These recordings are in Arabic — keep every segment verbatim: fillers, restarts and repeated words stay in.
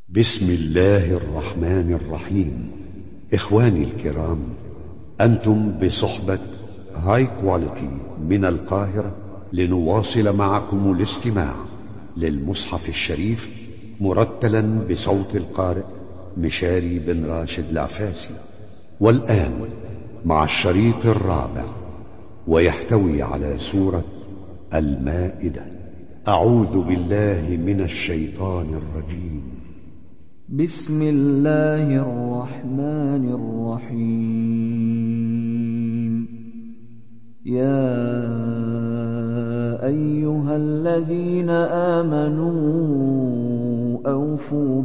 بسم الله الرحمن الرحيم. إخواني الكرام، أنتم بصحبة هاي كواليتي من القاهرة لنواصل معكم الاستماع للمصحف الشريف مرتلا بصوت القارئ مشاري بن راشد العفاسي. والآن مع الشريط الرابع، ويحتوي على سورة المائدة. أعوذ بالله من الشيطان الرجيم. بسم الله الرحمن الرحيم. يا أيها الذين آمنوا أوفوا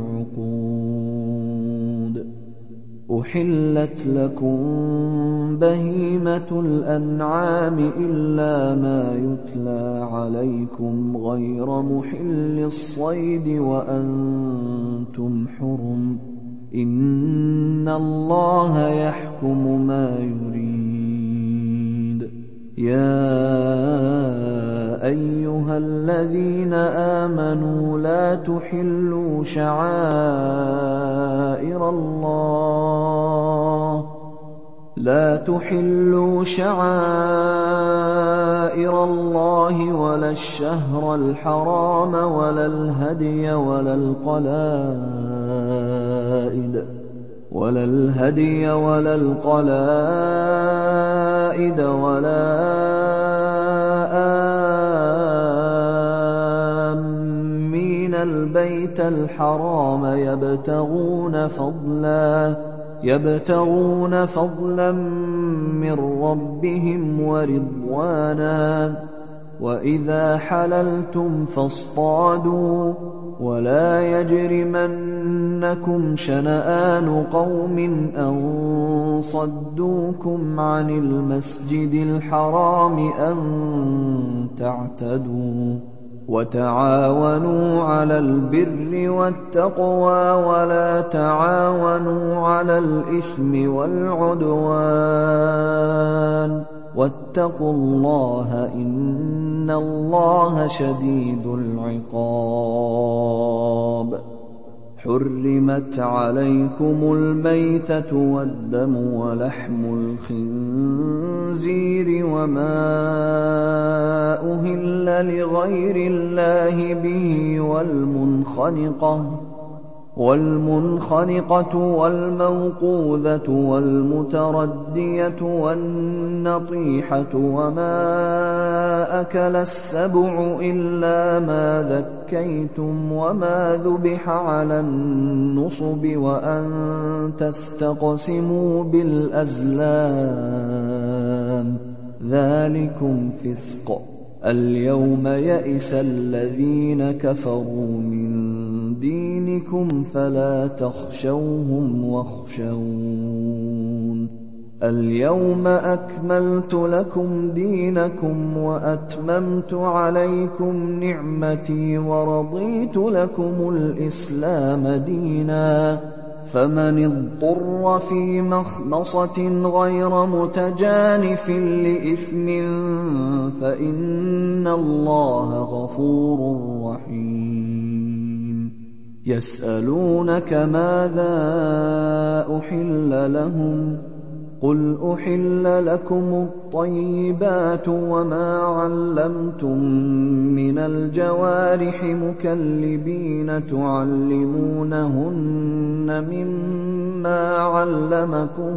بالعقود. أحلت لكم بهيمة الأنعام إلا ما يتلى عليكم غير محل الصيد وأنتم حرم، إن الله يحكم ما يريد. يا أيها الذين آمنوا لا تحلوا شعائر الله لا تحلوا شعائر الله ولا الشهر الحرام ولا الهدي ولا القلائد ولا الهدي ولا القلائد ولا آمين البيت الحرام يبتغون فضلا يبتغون فضلا من ربهم ورضوانا. وإذا حللتم فاصطادوا، ولا يجرمنكم شنآن قوم أن صدوكم عن المسجد الحرام أن تعتدوا. وتعاونوا على البر والتقوى ولا تعاونوا على الإثم والعدوان، واتقوا الله إن الله شديد العقاب. حرمت عليكم الميتة والدم ولحم الخنزير وما أهل لغير الله به والمنخنقة والمنخنقة والموقوذة والمتردية والنطيحة وما أكل السبع إلا ما ذكيتم وما ذبح على النصب وأن تستقسموا بالأزلام، ذلكم فسق. اليوم يئس الذين كفروا من دينكم فلا تخشوهم واخشون. اليوم أكملت لكم دينكم وأتممت عليكم نعمتي ورضيت لكم الإسلام دينا. فمن اضطر في مخمصة غير متجانف لإثم فإن الله غفور رحيم. يسألونك ماذا أحل لهم؟ قل أحل لكم الطيبات وما علمتم من الجوارح مكلبين تعلمونهن مما علمكم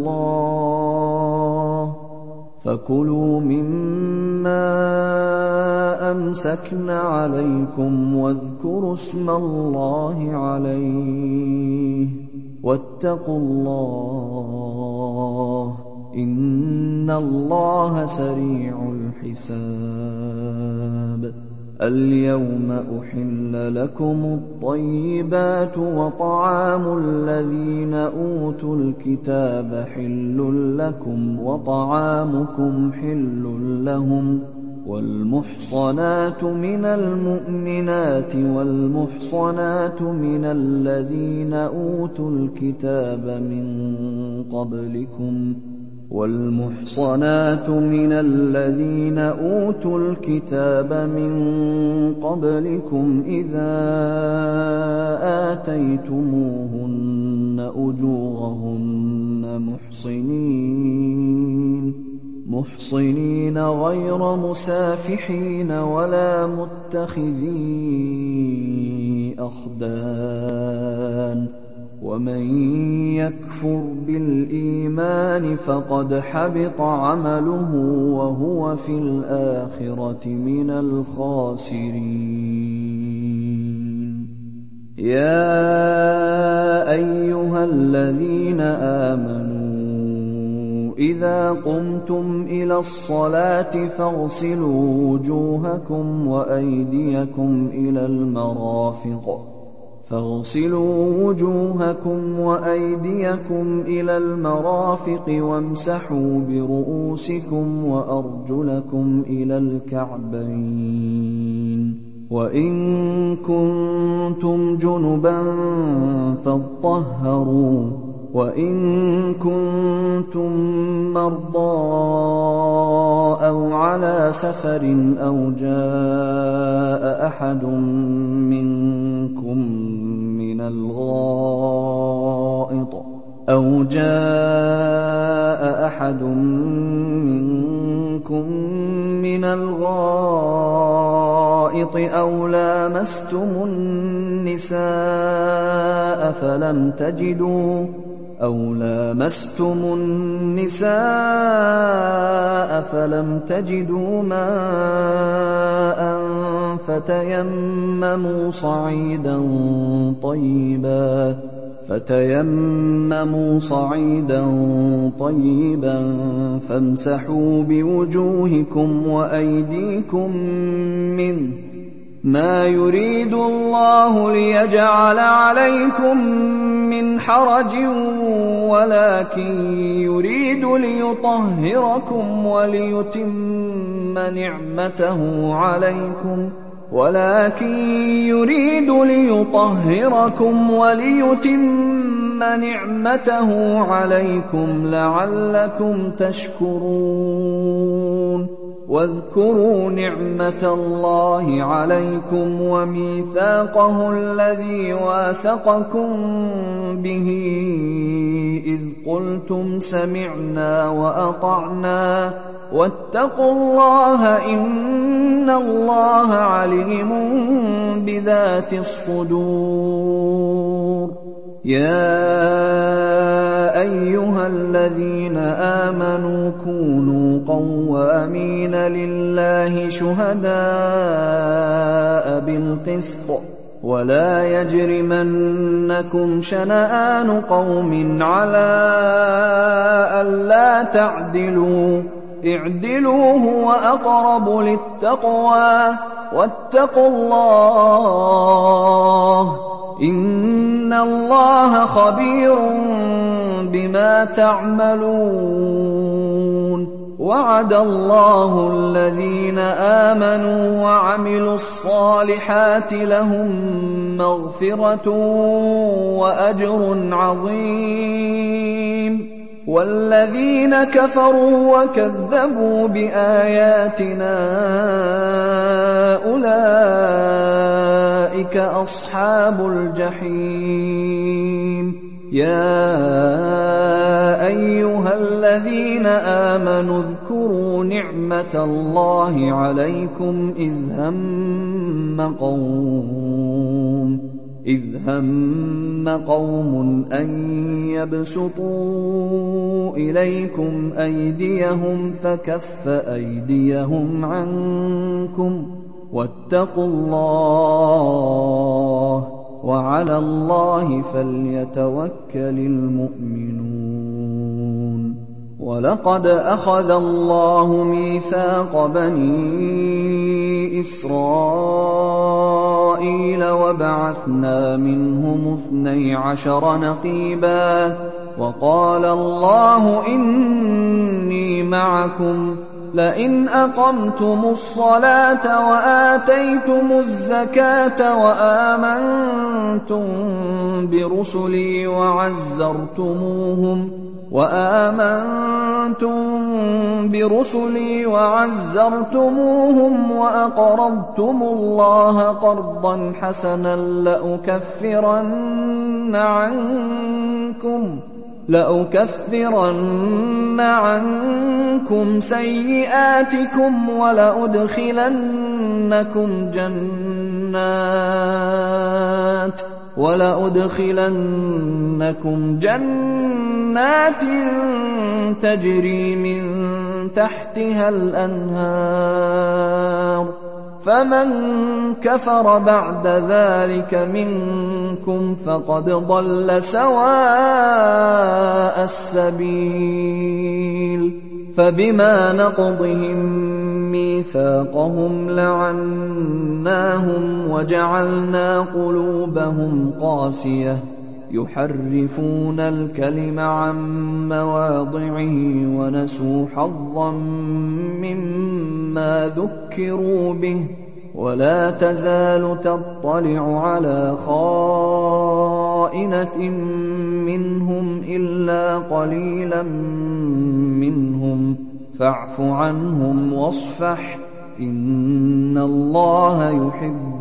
الله، فكلوا مما أمسكن عليكم واذكروا اسم الله عليه، واتقوا الله إن الله سريع الحساب. اليوم أحل لكم الطيبات وطعام الذين أوتوا الكتاب حل لكم وطعامكم حل لهم. والمحصنات من المؤمنات والمحصنات من الذين أوتوا الكتاب من قبلكم والمحصنات من الذين أوتوا الكتاب من قبلكم إذا آتيتموهن أجورهن محصنين محصنين غير مسافحين ولا متخذي أخدان ومن يكفر بالإيمان فقد حبط عمله وهو في الآخرة من الخاسرين. يا أيها الذين آمنوا إذا قمتم إلى الصلاة فاغسلوا وجوهكم وأيديكم إلى المرافق فاغسلوا وجوهكم وأيديكم إلى المرافق وامسحوا برؤوسكم وأرجلكم إلى الكعبين وإن كنتم جنبا فاطهروا وإن كنتم مرضى أو على سفر أو جاء أحد منكم من الغائط أو جاء أحد منكم من الغائط أو لامستم النساء فلم تجدوا أو لامستم النساء فلم تجدوا ماء فتيمموا صعيدا طيبا فتيمموا صعيدا طيبا فامسحوا بوجوهكم وأيديكم منه ما يريد الله ليجعل عليكم من حرج ولكن يريد ليطهركم وليتم نعمته عليكم ولكن يريد ليطهركم وليتم نعمته عليكم لعلكم تشكرون. واذكروا نعمة الله عليكم وميثاقه الذي واثقكم به إذ قلتم سمعنا وأطعنا واتقوا الله إن الله عليم بذات الصدور. يا أيها الذين آمنوا كونوا قوامين لله شهداء بالقسط ولا يجرمنكم شنآن قوم على ألا تعدلوا اعدلوا هو أقرب للتقوى واتقوا الله إن الله خبير بما تعملون. وعد الله الذين آمنوا وعملوا الصالحات لهم مغفرة وأجر عظيم والذين كفروا وكذبوا بآياتنا أولئك أصحاب الجحيم. يا أيها الذين آمنوا اذكروا نعمة الله عليكم إذ هم قوم إذ هم قوم أن يبسطوا إليكم أيديهم فكف أيديهم عنكم واتقوا الله وعلى الله فليتوكل المؤمنون. ولقد أخذ الله ميثاق بني إسرائيل وبعثنا منهم اثني عشر نقيبا وقال الله إني معكم لئن أقمتم الصلاة وآتيتم الزكاة وآمنتم برسلي وعزرتموهم وآمنتم برسلي وعزرتموهم وأقرضتم الله قرضا حسنا لأكفرن عنكم لأكفرن عنكم سيئاتكم ولأدخلنكم جنات ولأدخلنكم جنات تجري من تحتها الأنهار فمن كفر بعد ذلك منكم فقد ضل سواء السبيل فبما نقضهم ميثاقهم لعناهم وجعلنا قلوبهم قاسية يحرفون الكلم عن مواضعه ونسوا حظا مما ذكروا به ولا تزال تطلع على خائنة منهم إلا قليلا منهم فاعف عنهم واصفح إن الله يحب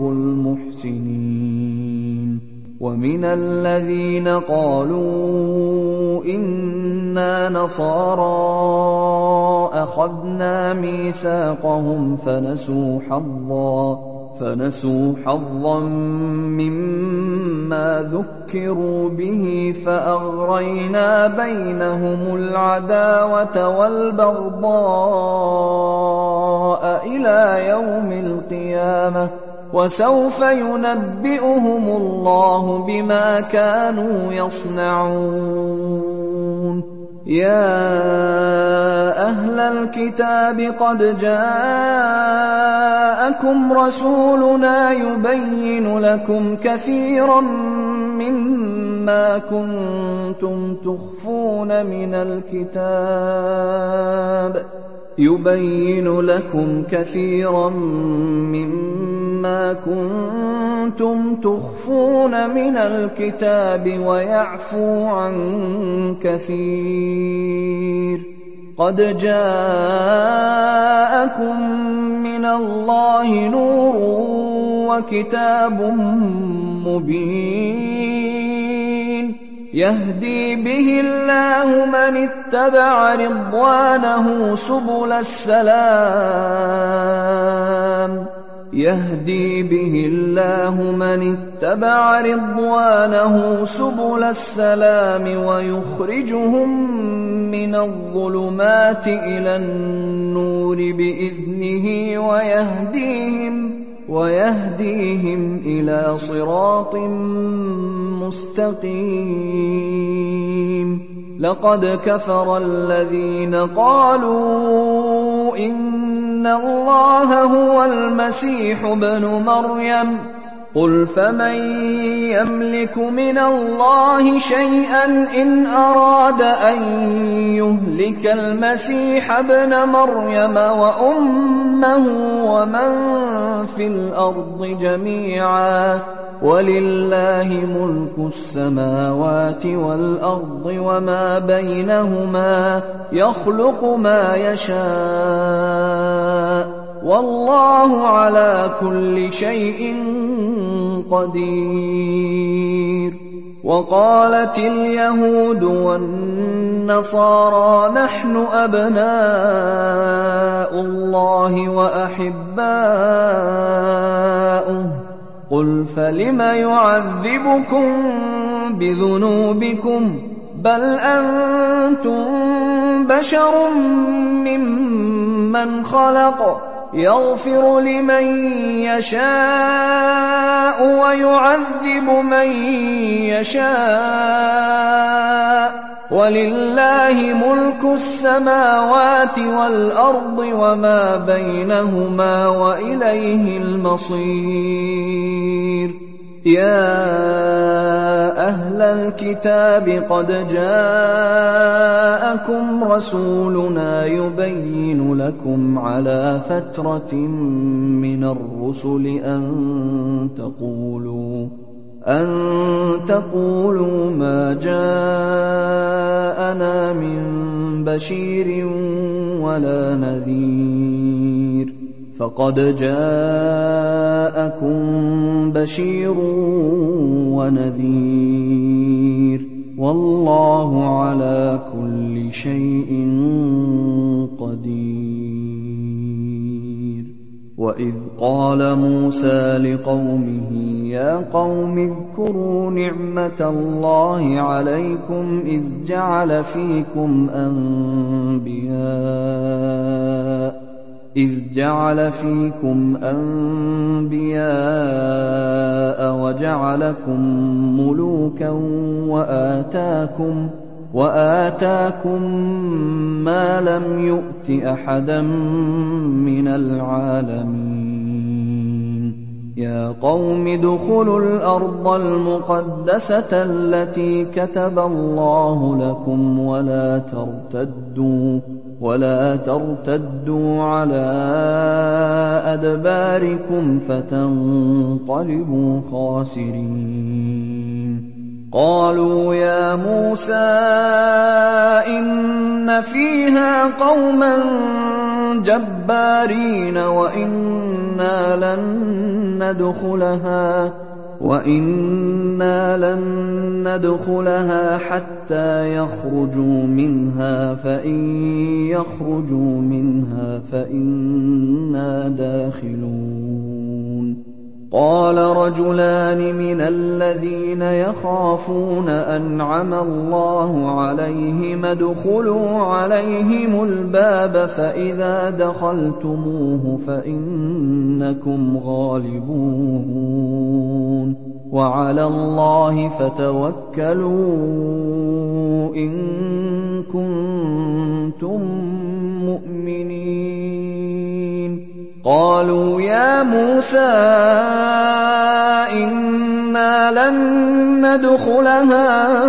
المحسنين ومن الذين قالوا إنا نصارى أخذنا ميثاقهم فنسوا حظا فنسوا حظا مما ذكروا به فأغرينا بينهم العداوة والبغضاء إلى يوم القيامة وسوف ينبئهم الله بما كانوا يصنعون يا أهل الكتاب قد جاءكم رسولنا يبين لكم كثيرا مما كنتم تخفون من الكتاب يبين لكم كثيرا مما كنتم تخفون من الكتاب ويعفو عن كثير قد جاءكم من الله نور وكتاب مبين يهدي به الله من اتبع رضوانه سبل السلام يهدي به الله من اتبع رضوانه سبل السلام ويخرجهم من الظلمات إلى النور بإذنه ويهديهم ويهديهم إلى صراط مستقيم لقد كفر الذين قالوا إن الله هو المسيح ابن مريم قل فمن يملك من الله شيئا إن أراد أن يهلك المسيح ابن مريم وأمه ومن في الأرض جميعا ولله ملك السماوات والأرض وما بينهما يخلق ما يشاء والله على كل شيء قدير وقالت اليهود والنصارى نحن أبناء الله وأحباؤه قل فلم يعذبكم بذنوبكم بل أنتم بشر ممن خلق يغفر لمن يشاء ويعذب من يشاء ولله ملك السماوات والأرض وما بينهما وإليه المصير يا أهل الكتاب قد جاءكم رسولنا يبين لكم على فترة من الرسل أن تقولوا أن تقولوا ما جاءنا من بشير ولا نذير فقد جاءكم بشير ونذير والله على كل شيء قدير. وإذ قال موسى لقومه يا قوم اذكروا نعمة الله عليكم إذ جعل فيكم أنبياء إذ جعل فيكم أنبياء وجعلكم ملوكا وآتاكم وآتاكم ما لم يؤت أحدا من العالمين. يا قوم ادخلوا الأرض المقدسة التي كتب الله لكم ولا ترتدوا ولا ترتدوا على أدباركم فتنقلبوا خاسرين. قالوا يا موسى إن فيها قوما جبارين وإنا لن ندخلها وَإِنَّا لَن نَّدْخُلَهَا حَتَّىٰ يَخْرُجُوا مِنْهَا فَإِن يَخْرُجُوا مِنْهَا فَإِنَّا دَاخِلُونَ. قَالَ رَجُلَانِ مِنَ الَّذِينَ يَخَافُونَ أَنْعَمَ اللَّهُ عَلَيْهِمُ ادْخُلُوا عَلَيْهِمُ الْبَابَ فَإِذَا دَخَلْتُمُوهُ فَإِنَّكُمْ غَالِبُونَ وَعَلَى اللَّهِ فَتَوَكَّلُوا إِن كُنتُم مُّؤْمِنِينَ. قالوا يا موسى إنا لن ندخلها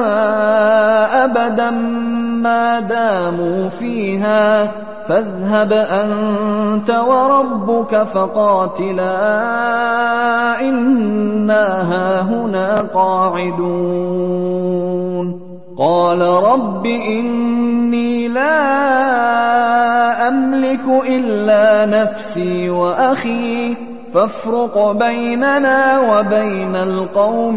أبدا ما داموا فيها فاذهب أنت وربك فقاتلا إنا هاهنا قاعدون. قال رب إني لا أملك إلا نفسي وأخي فافرق بيننا وبين القوم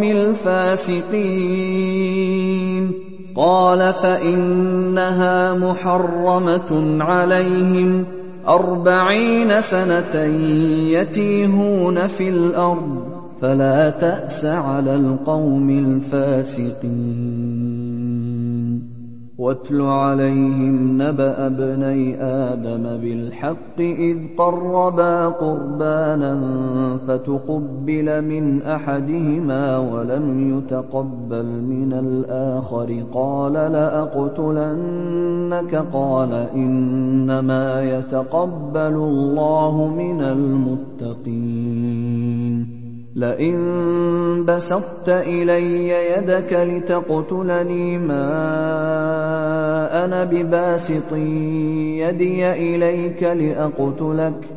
الفاسقين. قال فإنها محرمة عليهم أربعين سنة يتيهون في الأرض فلا تأس على القوم الفاسقين. واتل عليهم نبأ ابني آدم بالحق إذ قربا قربانا فتقبل من أحدهما ولم يتقبل من الآخر قال لأقتلنك قال إنما يتقبل الله من المتقين. لئن بسطت إلي يدك لتقتلني ما أنا بباسط يدي إليك لأقتلك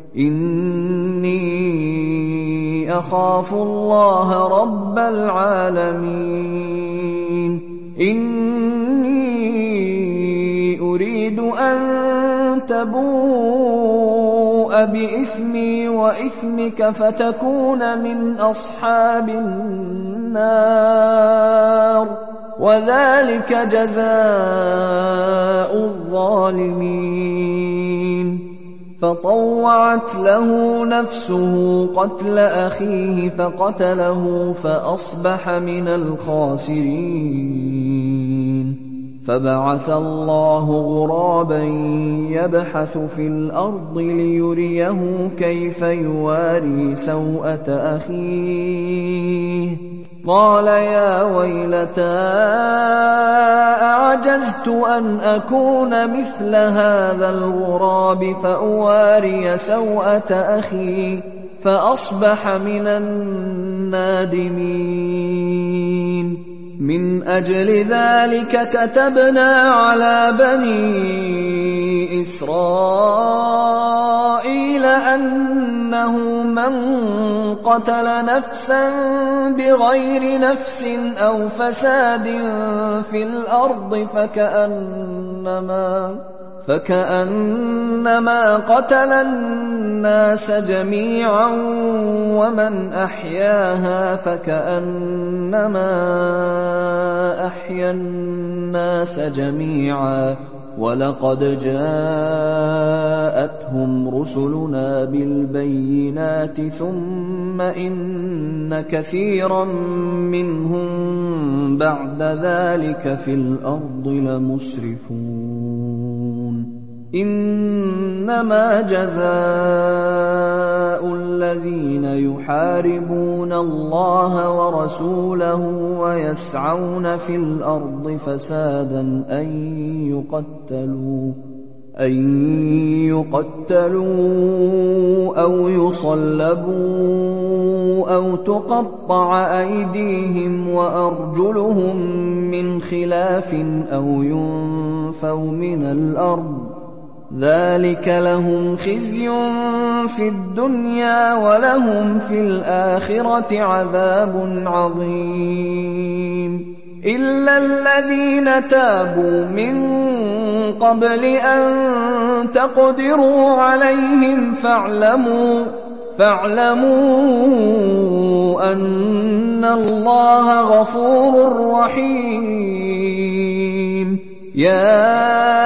إني أخاف الله رب العالمين. إني أريد أن تبوء بإثمي وإثمك فتكون من أصحاب النار وذلك جزاء الظالمين. فطوعت له نفسه قتل أخيه فقتله فأصبح من الخاسرين. فبعث الله غرابا يبحث في الأرض ليريه كيف يواري سوءة أخيه. قال يا ويلتى أعجزت أن أكون مثل هذا الغراب فأواري سوءة أخي فأصبح من النادمين. من أجل ذلك كتبنا على بني إسرائيل أنه من قتل نفسا بغير نفس أو فساد في الأرض فكأنما فكأنما قتل الناس جميعا ومن أحياها فكأنما أحيا الناس جميعا ولقد جاءتهم رسلنا بالبينات ثم إن كثيرا منهم بعد ذلك في الأرض لمسرفون إنما جزاء الذين يحاربون الله ورسوله ويسعون في الأرض فسادا أن يقتلوا أن يقتلوا أو يصلبوا أو تقطع أيديهم وأرجلهم من خلاف أو ينفوا من الأرض ذلك لهم خزي في الدنيا ولهم في الآخرة عذاب عظيم إلا الذين تابوا من قبل أن تقدروا عليهم فاعلموا فاعلموا أن الله غفور رحيم يا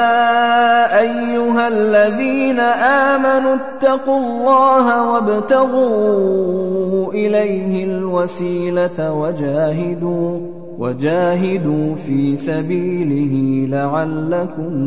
أيها الذين آمنوا اتقوا الله وابتغوا إليه الوسيلة وجاهدوا وجاهدوا في سبيله لعلكم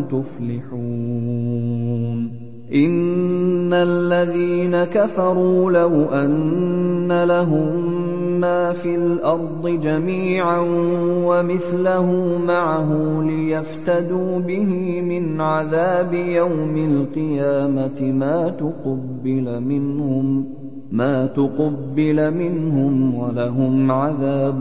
تفلحون إن الذين كفروا لو أن لهم ما في الأرض جميعا ومثله معه ليفتدوا به من عذاب يوم القيامة ما تقبل منهم ما تقبل منهم ولهم عذاب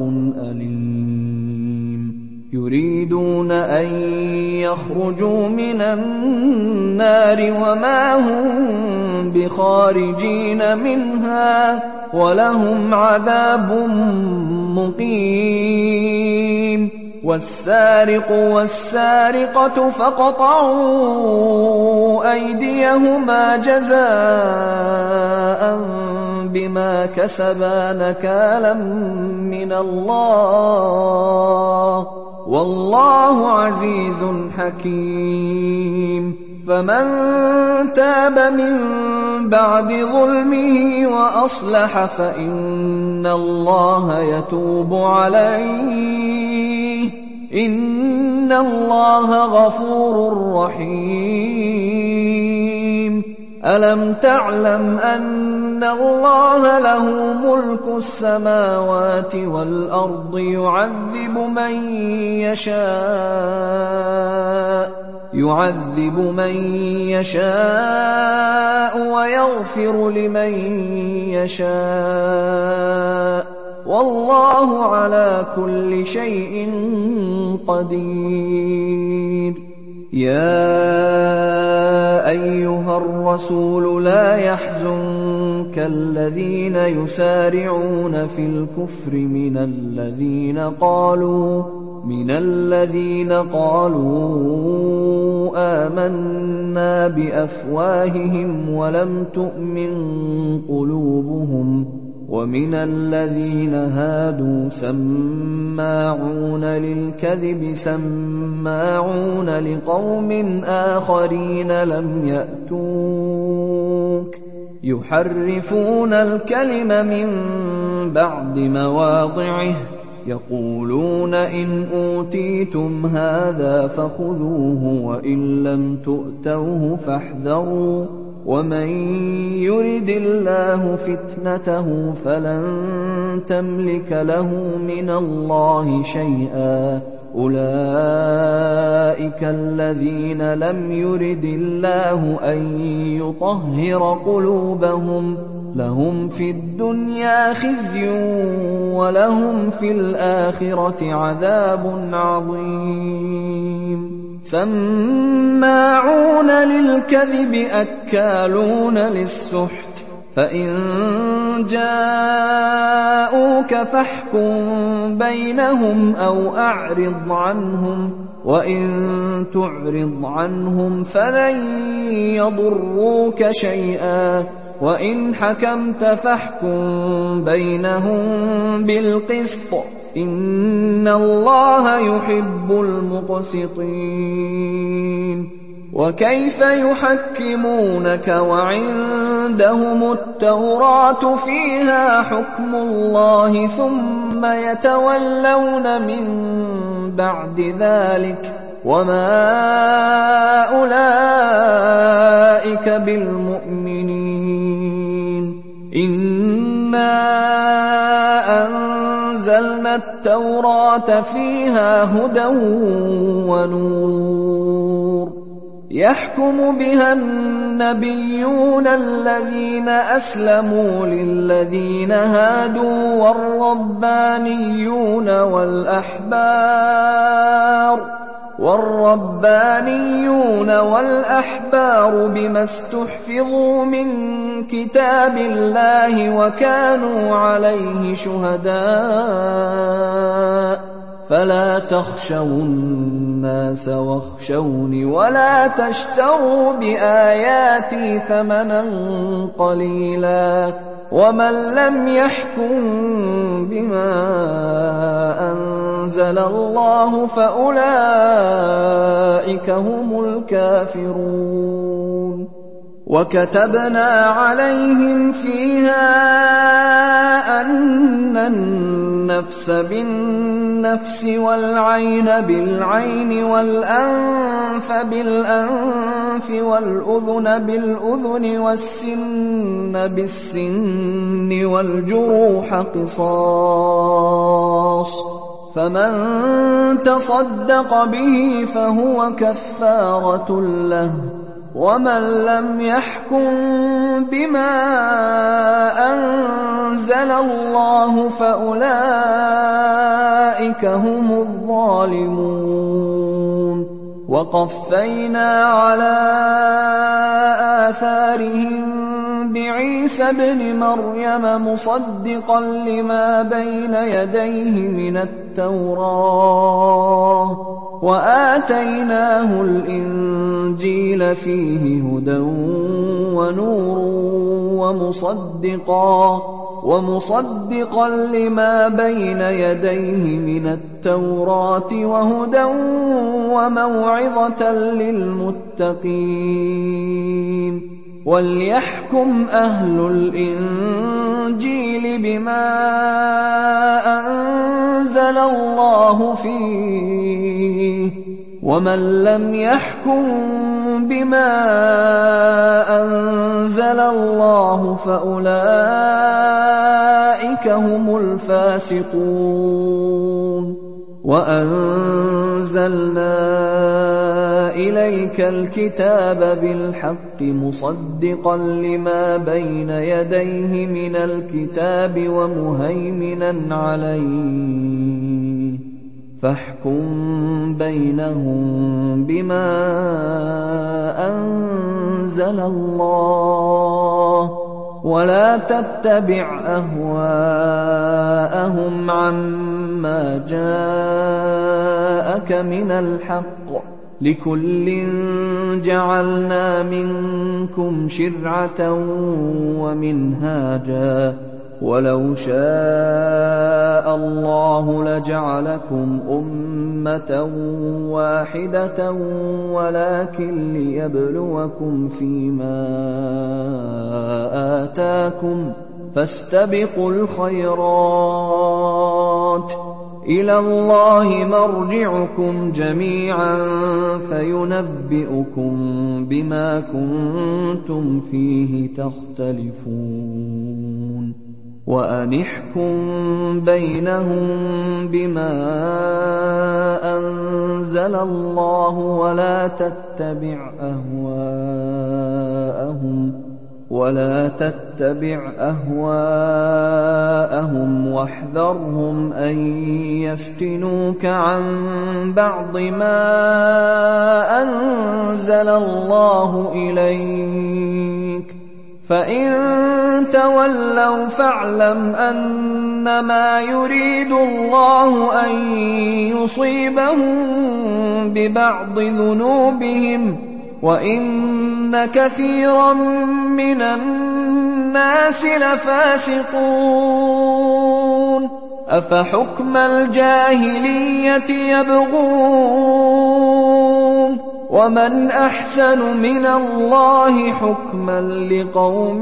أليم يريدون أن يخرجوا من النار وما هم بخارجين منها ولهم عذاب مقيم والسارق والسارقة فاقطعوا أيديهما جزاء بما كسبا نكالا من الله والله عزيز حكيم فمن تاب من بعد ظلمه وأصلح فإن الله يتوب عليه إن الله غفور رحيم ألم تعلم أن الله له ملك السماوات والأرض يعذب من يشاء يعذب من يشاء ويغفر لمن يشاء والله على كل شيء قدير يا أيها الرسول لا يحزنك الذين يسارعون في الكفر من الذين قالوا من الذين قالوا آمنا بأفواههم ولم تؤمن قلوبهم ومن الذين هادوا سماعون للكذب سماعون لقوم آخرين لم يأتوك يحرفون الكلم من بعد مواضعه يقولون إن أوتيتم هذا فخذوه وإن لم تؤتوه فاحذروا ومن يرد الله فتنته فلن تملك له من الله شيئا أُولَٰئِكَ الَّذِينَ لَمْ يُرِدِ اللَّهُ أَن يُطَهِّرَ قُلُوبَهُمْ ۖ لَهُمْ فِي الدُّنْيَا خِزْيٌ وَلَهُمْ فِي الْآخِرَةِ عَذَابٌ عَظِيمٌ سَمَّاعُونَ لِلْكَذِبِ أَكَّالُونَ لِلسُّحْتِ فَإِن جَاءُوكَ فَاحْكُم بَيْنَهُمْ أَوْ أَعْرِضْ عَنْهُمْ ۖ وَإِن تُعْرِضْ عَنْهُمْ فَلَن يَضُرُّوكَ شَيْئًا ۖ وَإِنْ حَكَمْتَ فَاحْكُم بَيْنَهُم بِالْقِسْطِ ۚ إِنَّ اللَّهَ يُحِبُّ الْمُقْسِطِينَ وَكَيْفَ يُحَكِّمُونَكَ وَعِندَهُمُ التَّوْرَاةُ فِيهَا حُكْمُ اللَّهِ ثُمَّ يَتَوَلَّوْنَ مِن بَعْدِ ذَٰلِكَ ۚ وَمَا أُولَٰئِكَ بِالْمُؤْمِنِينَ إِنَّا أَنزَلْنَا التَّوْرَاةَ فِيهَا هُدًى وَنُورٌ يَحْكُمُ بِهَا النَّبِيُّونَ الَّذِينَ أَسْلَمُوا لِلَّذِينَ هَادُوا وَالرَّبَّانِيُّونَ وَالْأَحْبَارُ وَالرَّبَّانِيُّونَ وَالْأَحْبَارُ بِمَا اسْتُحْفِظُوا مِن كِتَابِ اللَّهِ وَكَانُوا عَلَيْهِ شُهَدَاءَ ۚ فَلَا تَخْشَوُا النَّاسَ وَاخْشَوْنِ وَلَا تَشْتَرُوا بِآيَاتِي ثَمَنًا قَلِيلًا ۚ وَمَن لَّمْ يَحْكُم بِمَا أَنزَلَ اللَّهُ فَأُولَٰئِكَ هُمُ الْكَافِرُونَ وَكَتَبْنَا عَلَيْهِمْ فِيهَا أَنَّ النَّفْسَ بِالنَّفْسِ وَالْعَيْنَ بِالْعَيْنِ وَالْأَنفَ بِالْأَنفِ وَالْأُذُنَ بِالْأُذُنِ وَالسِّنَّ بِالسِّنِّ وَالْجُرُوحَ قِصَاصٌ ۚ فَمَن تَصَدَّقَ بِهِ فَهُوَ كَفَّارَةٌ لَّهُ ۚ وَمَن لَّمْ يَحْكُم بِمَا أَنزَلَ اللَّهُ فَأُولَٰئِكَ هُمُ الظَّالِمُونَ وَقَفَّيْنَا عَلَىٰ آثَارِهِم بِعِيسَى ابْنِ مَرْيَمَ مُصَدِّقًا لِّمَا بَيْنَ يَدَيْهِ مِنَ التَّوْرَاةِ ۖ وَآتَيْنَاهُ الْإِنجِيلَ فِيهِ هُدًى وَنُورٌ وَمُصَدِّقًا وَمُصَدِّقًا لِّمَا بَيْنَ يَدَيْهِ مِنَ التَّوْرَاةِ وَهُدًى وَمَوْعِظَةً لِّلْمُتَّقِينَ وَلْيَحْكُمْ أَهْلُ الْإِنجِيلِ بِمَا أَنزَلَ اللَّهُ فِيهِ ۚ وَمَن لَّمْ يَحْكُم بِمَا أَنزَلَ اللَّهُ فَأُولَٰئِكَ هُمُ الْفَاسِقُونَ وَأَنزَلْنَا إِلَيْكَ الْكِتَابَ بِالْحَقِّ مُصَدِّقًا لِّمَا بَيْنَ يَدَيْهِ مِنَ الْكِتَابِ وَمُهَيْمِنًا عَلَيْهِ ۖ فَاحْكُم بَيْنَهُم بِمَا أَنزَلَ اللَّهُ ۖ وَلَا تَتَّبِعْ أَهْوَاءَهُمْ عَمَّا جَاءَكَ مِنَ الْحَقِّ ۚ لِكُلٍّ جَعَلْنَا مِنكُمْ شِرْعَةً وَمِنْهَاجًا ۚ وَلَوْ شَاءَ اللَّهُ لَجَعَلَكُمْ أُمَّةً وَاحِدَةً وَلَٰكِن لِّيَبْلُوَكُمْ فِيمَا آتَاكُمْ ۖ فَاسْتَبِقُوا الْخَيْرَاتِ ۚ إِلَى اللَّهِ مَرْجِعُكُمْ جَمِيعًا فَيُنَبِّئُكُم بِمَا كُنتُمْ فِيهِ تَخْتَلِفُونَ وَأَنِ احْكُم بَيْنَهُم بِمَا أنزل الله ولا تتبع أهواءهم ولا تتبع أهواءهم واحذرهم أن يفتنوك عن بعض ما أنزل الله إليك فإن تولوا فاعلم أنما يريد الله أن يصيبهم ببعض ذنوبهم وإن كثيرا من الناس لفاسقون أفحكم الجاهلية يبغون ومن أحسن من الله حكما لقوم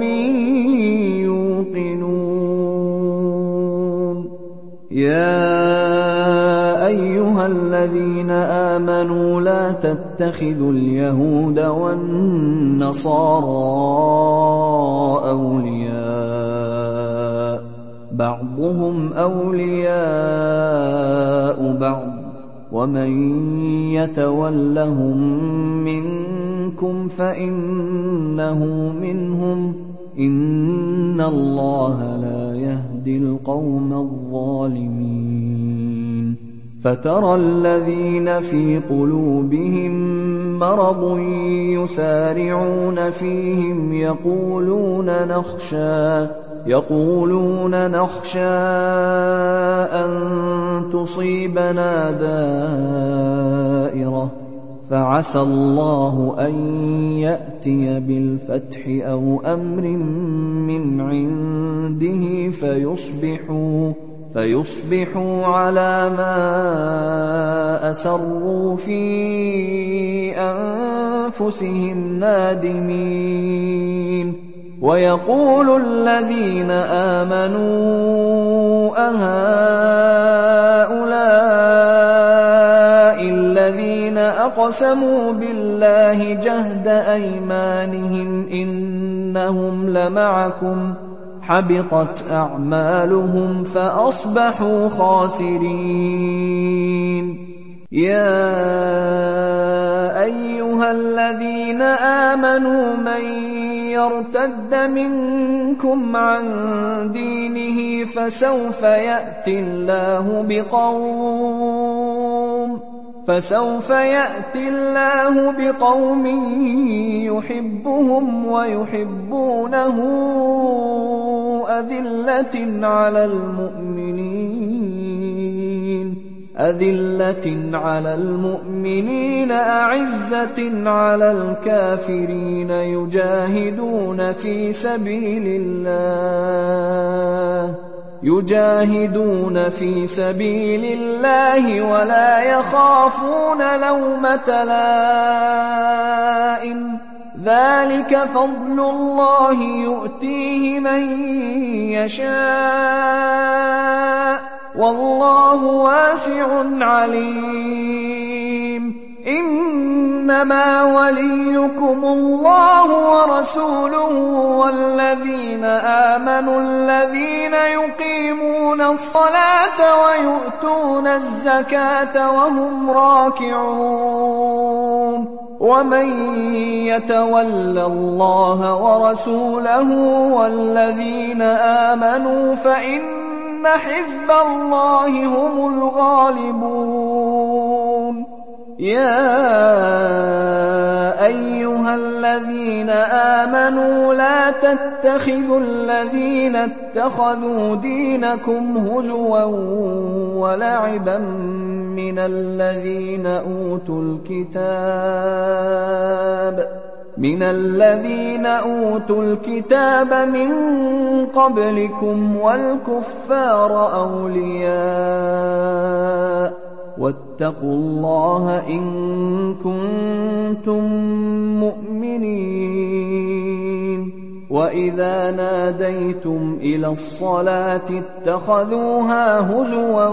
يوقنون يا أيها الذين آمنوا لا تتخذوا اليهود والنصارى أولياء بعضهم أولياء بعض ومن يتولهم منكم فإنه منهم إن الله لا يهدي القوم الظالمين فترى الذين في قلوبهم مرض يسارعون فيهم يقولون نخشى يقولون نخشى أن تصيبنا دائرة فعسى الله أن يأتي بالفتح أو أمر من عنده فيصبحوا فيصبحوا على ما أسروا في أنفسهم نادمين ويقول الذين آمنوا أهؤلاء الذين أقسموا بالله جهد أيمانهم إنهم لمعكم حبطت أعمالهم فأصبحوا خاسرين يا أيها الذين آمنوا من يرتد منكم عن دينه فسوف يأتي الله بقوم فسوف يأتي الله بقوم يحبهم ويحبونه أذلة على المؤمنين أذلة على المؤمنين أعزة على الكافرين يجاهدون في سبيل الله يجاهدون في سبيل الله ولا يخافون لومة لائم ذلك فضل الله يؤتيه من يشاء والله واسع عليم إنما وليكم الله ورسوله والذين آمنوا الذين يقيمون الصلاة ويؤتون الزكاة وهم راكعون ومن يتول الله ورسوله والذين آمنوا فإن حزب الله هم الغالبون يا أيها الذين آمنوا لا تتخذوا الذين اتخذوا دينكم هزوا ولعبا من الذين أوتوا الكتاب من الذين أوتوا الكتاب من قبلكم والكفار أولياء واتقوا الله إن كنتم مؤمنين وإذا ناديتم إلى الصلاة اتخذوها هزوا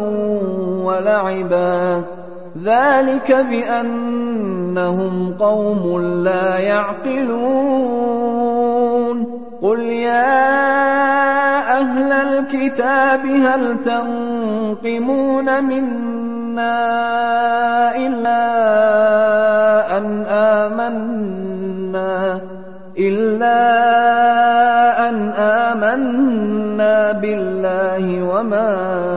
ولعبا ذلك بأنهم قوم لا يعقلون قل يا أهل الكتاب هل تنقمون منا إِلَّا أَنْ آمَنَّا إِلَّا أَنْ آمَنَّا بِاللَّهِ وَمَا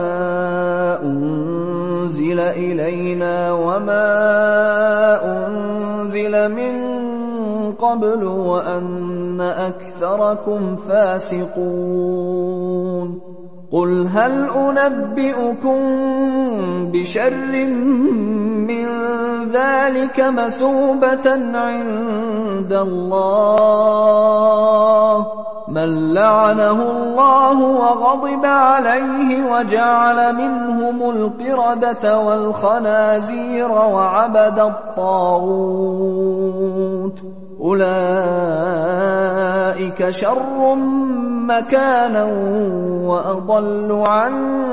أُنْزِلَ إِلَيْنَا وَمَا أُنْزِلَ مِنْ قَبْلُ وَأَنَّ أَكْثَرَكُمْ فَاسِقُونَ قُلْ هَلْ أُنَبِّئُكُم بِشَرٍّ مِّن ذَلِكَ مَثُوبَةً عِندَ اللَّهِ مَن لَّعَنَهُ اللَّهُ وَغَضِبَ عَلَيْهِ وَجَعَلَ مِنْهُمُ الْقِرَدَةَ وَالْخَنَازِيرَ وَعَبَدَ الطَّاغُوتَ أُولَئِكَ شَرٌّ مَّكَانًا وَأَضَلُّ عَن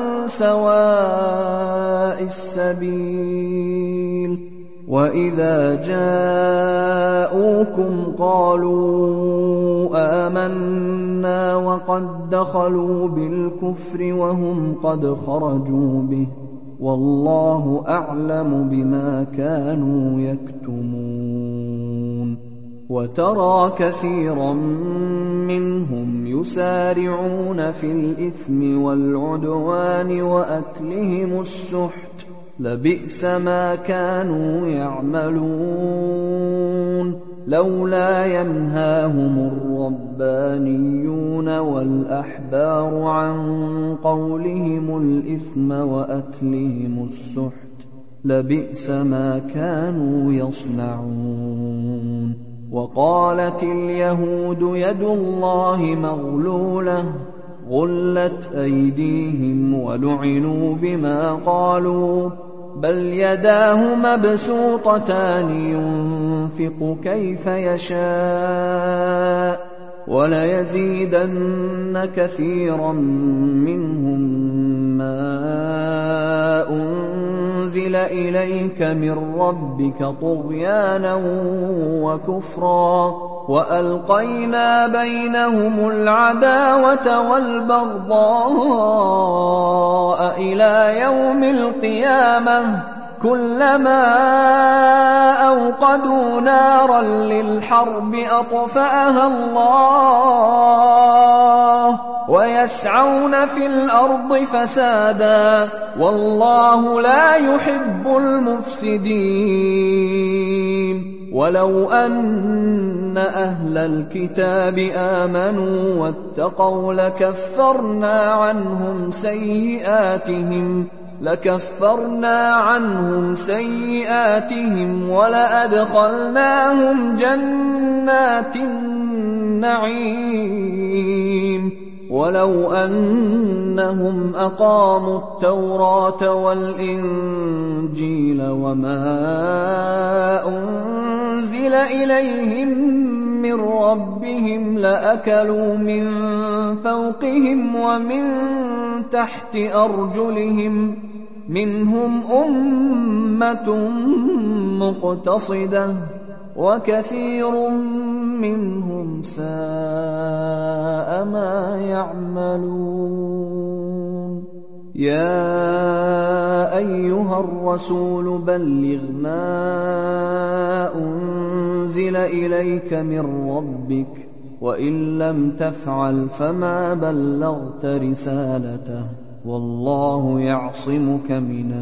سَوَاءِ السَّبِيلِ وَإِذَا جَاءُوكُمْ قَالُوا آمَنَّا وَقَدْ دَخَلُوا بِالْكُفْرِ وَهُمْ قَدْ خَرَجُوا بِهِ وَاللَّهُ أَعْلَمُ بِمَا كَانُوا يَكْتُمُونَ وَتَرَى كَثِيرًا مِّنْهُمْ يُسَارِعُونَ فِي الْإِثْمِ وَالْعُدْوَانِ وَأَكْلِهِمُ السُّحْتَ لَبِئْسَ مَا كَانُوا يَعْمَلُونَ لَوْلَا يَنْهَاهُمُ الرَّبَّانِيُّونَ وَالْأَحْبَارُ عَن قَوْلِهِمُ الْإِثْمَ وَأَكْلِهِمُ السُّحْتَ لَبِئْسَ ما كانوا يصنعون. وقالت اليهود يد الله مغلولة غلت أيديهم ولعنوا بما قالوا بل يداه مبسوطتان ينفق كيف يشاء وليزيدن كثيرا منهم ما أنزل إليك من ربك طغيانا وكفرا وألقينا بينهم العداوة والبغضاء إلى يوم القيامة كلما أوقدوا نارا للحرب أطفأها الله ويسعون في الأرض فسادا والله لا يحب المفسدين. ولو أن أهل الكتاب آمنوا واتقوا لكفرنا عنهم سيئاتهم لكفرنا عنهم سيئاتهم ولأدخلناهم جنات النعيم. ولو أنهم أقاموا التوراة والإنجيل وما أنزل إليهم من ربهم لأكلوا من فوقهم ومن تحت أرجلهم منهم أمة مقتصدة وكثير منهم ساء ما يعملون. يا أيها الرسول بلغ ما أنزل إليك من ربك وإن لم تفعل فما بلغت رسالته والله يعصمك من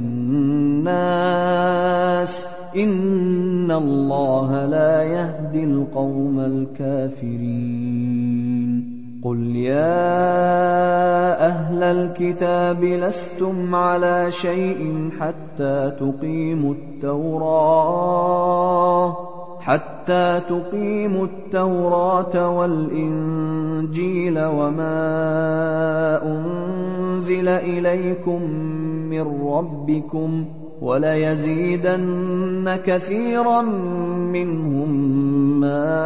الناس إن الله لا يهدي القوم الكافرين. قل يا أهل الكتاب لستم على شيء حتى تقيموا التوراة حتى تقيموا التوراة والإنجيل وما أنزل إليكم من ربكم وليزيدن كثيرا منهم ما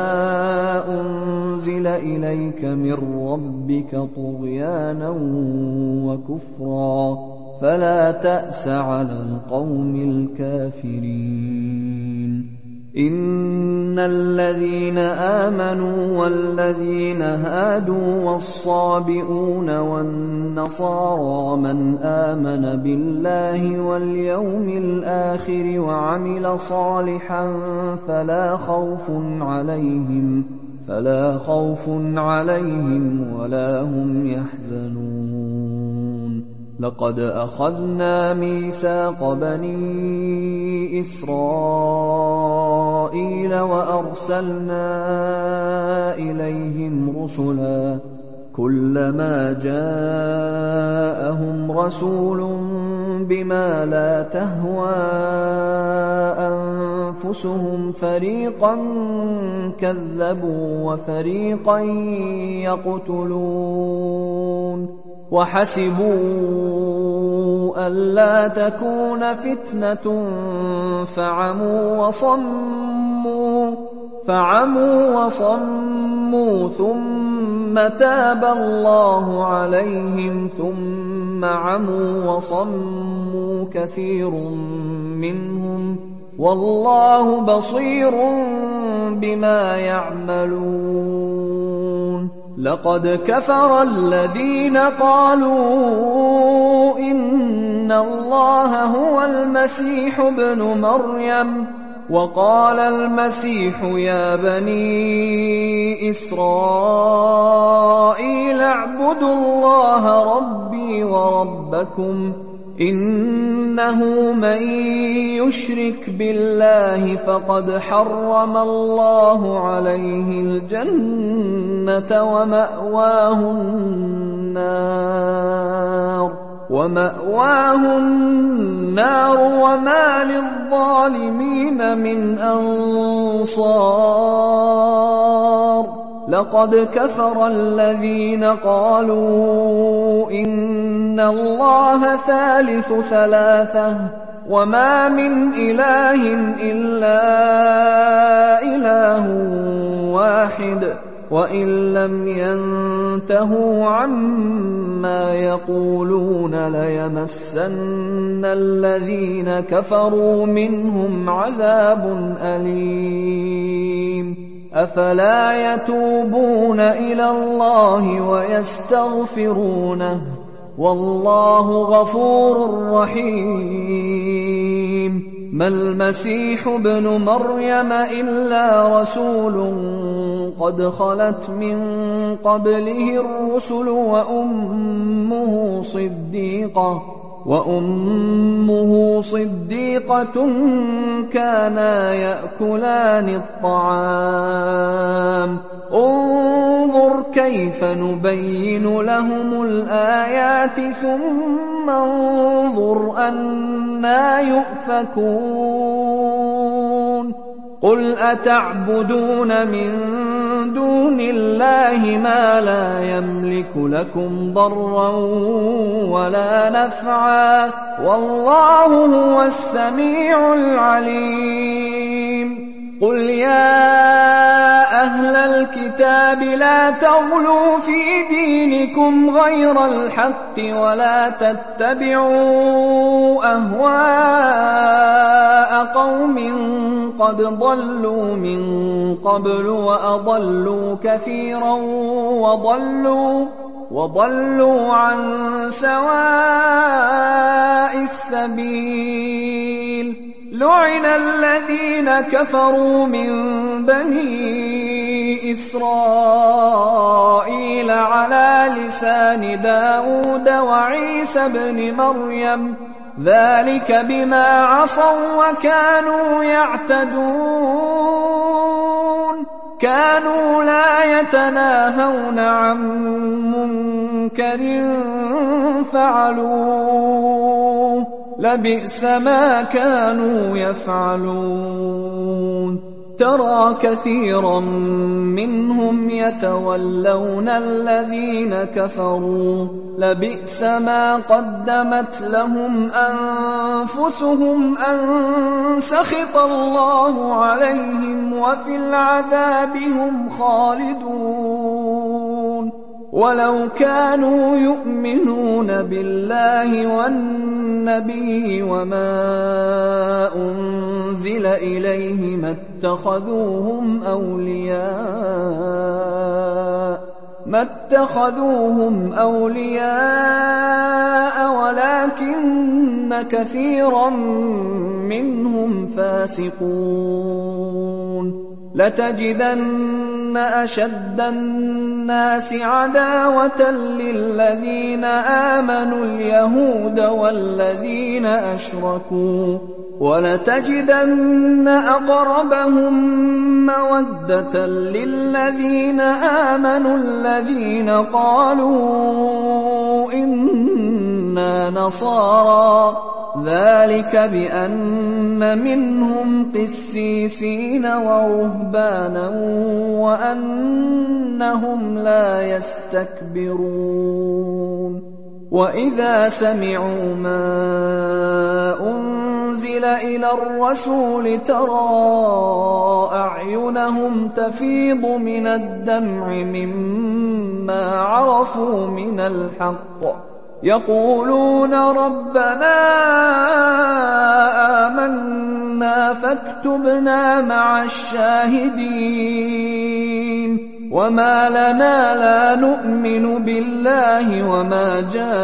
أنزل إليك من ربك طغيانا وكفرا فلا تأس على القوم الكافرين. إِنَّ الَّذِينَ آمَنُوا وَالَّذِينَ هَادُوا وَالصَّابِئُونَ وَالنَّصَارَىٰ مَنْ آمَنَ بِاللَّهِ وَالْيَوْمِ الْآخِرِ وَعَمِلَ صَالِحًا فَلَا خَوْفٌ عَلَيْهِمْ فَلَا خَوْفٌ عَلَيْهِمْ وَلَا هُمْ يَحْزَنُونَ لَقَدْ أَخَذْنَا مِيثَاقَ بَنِي إِسْرَائِيلَ وَأَرْسَلْنَا إِلَيْهِمْ رُسُلًا كُلَّمَا جَاءَهُمْ رَسُولٌ بِمَا لَا تَهْوَىٰ أَنفُسُهُمْ فَرِيقًا كَذَّبُوا وَفَرِيقًا يَقْتُلُونَ وَحَسِبُوا أَلَّا تَكُونَ فِتْنَةٌ فَعَمُوا وَصَمُّوا فَعَمُوا وَصَمُّوا ثُمَّ تَابَ اللَّهُ عَلَيْهِمْ ثُمَّ عَمُوا وَصَمُّوا كَثِيرٌ مِّنْهُمْ وَاللَّهُ بَصِيرٌ بِمَا يَعْمَلُونَ لَقَدْ كَفَرَ الَّذِينَ قَالُوا إِنَّ اللَّهَ هُوَ الْمَسِيحُ ابْنُ مَرْيَمَ وَقَالَ الْمَسِيحُ يَا بَنِي إِسْرَائِيلَ اعْبُدُوا اللَّهَ رَبِّي وَرَبَّكُمْ إِنَّهُ مَن يُشْرِكْ بِاللَّهِ فَقَدْ حَرَّمَ اللَّهُ عَلَيْهِ الْجَنَّةَ وَمَأْوَاهُ النَّارُ وَمَأْوَاهُ النَّارُ وَمَا لِلظَّالِمِينَ مِنْ أَنصَارٍ لَقَدْ كَفَرَ الَّذِينَ قَالُوا إِنَّ اللَّهَ ثَالِثُ ثَلَاثَةٍ وَمَا مِنْ إِلَٰهٍ إِلَّا إِلَٰهٌ وَاحِدٌ وَإِن لَّمْ يَنتَهُوا عَمَّا يَقُولُونَ لَيَمَسَّنَّ الَّذِينَ كَفَرُوا مِنْهُمْ عَذَابٌ أَلِيمٌ أَفَلَا يَتُوبُونَ إِلَى اللَّهِ وَيَسْتَغْفِرُونَهُ وَاللَّهُ غَفُورٌ رَّحِيمٌ مَا الْمَسِيحُ ابْنُ مَرْيَمَ إِلَّا رَسُولٌ قَدْ خَلَتْ مِن قَبْلِهِ الرُّسُلُ وَأُمُّهُ صِدِّيقَةٌ وَأُمُّهُ صِدِّيقَةٌ كَانَا يَأْكُلَانِ الطَّعَامَ انظُرْ كَيْفَ نُبَيِّنُ لَهُمُ الْآيَاتِ ثُمَّ انظُرْ أَنَّىٰ يُؤْفَكُونَ قُلْ أَتَعْبُدُونَ مِن دُونِ اللَّهِ مَا لَا يَمْلِكُ لَكُمْ ضَرًّا وَلَا نَفْعًا وَاللَّهُ هُوَ السَّمِيعُ الْعَلِيمُ قُلْ يَا أَهْلَ الْكِتَابِ لَا تَغْلُوا فِي دِينِكُمْ غَيْرَ الْحَقِّ وَلَا تَتَّبِعُوا أَهْوَاءَ قَوْمٍ قَدْ ضَلُّوا مِن قَبْلُ وَأَضَلُّوا كَثِيرًا وَضَلُّوا وَضَلُّوا عَن سَوَاءِ السَّبِيلِ لُعِنَ الَّذِينَ كَفَرُوا مِن بَنِي إِسْرَائِيلَ عَلَىٰ لِسَانِ دَاوُودَ وَعِيسَى ابْنِ مَرْيَمَ ذَٰلِكَ بِمَا عَصَوا وَّكَانُوا يَعْتَدُونَ كَانُوا لَا يَتَنَاهَوْنَ عَن مُّنكَرٍ فَعَلُوهُ لَبِئْسَ مَا كَانُوا يَفْعَلُونَ تَرَىٰ كَثِيرًا مِّنْهُمْ يَتَوَلَّوْنَ الَّذِينَ كَفَرُوا لَبِئْسَ مَا قَدَّمَتْ لَهُمْ أَنفُسُهُمْ أَن سَخِطَ اللَّهُ عَلَيْهِمْ وَفِي الْعَذَابِ هُمْ خَالِدُونَ وَلَوْ كَانُوا يُؤْمِنُونَ بِاللَّهِ وَالنَّبِيِّ النبي وما أنزل إليه ما اتخذوهم أولياء ما اتخذوهم أولياء ولكن كثيرا منهم فاسقون لتجدن أشد الناس عداوة للذين آمنوا اليهود والذين أشركوا ولتجدن أقربهم مودة للذين آمنوا الذين قالوا إنا نصارى ذلك بأن منهم قسيسين ورهبانا وأنهم لا يستكبرون وإذا سمعوا ما أنزل إلى الرسول ترى أعينهم تفيض من الدمع مما عرفوا من الحق يقولون ربنا آمنا فاكتبنا مع الشاهدين وما لنا لا نؤمن بالله وما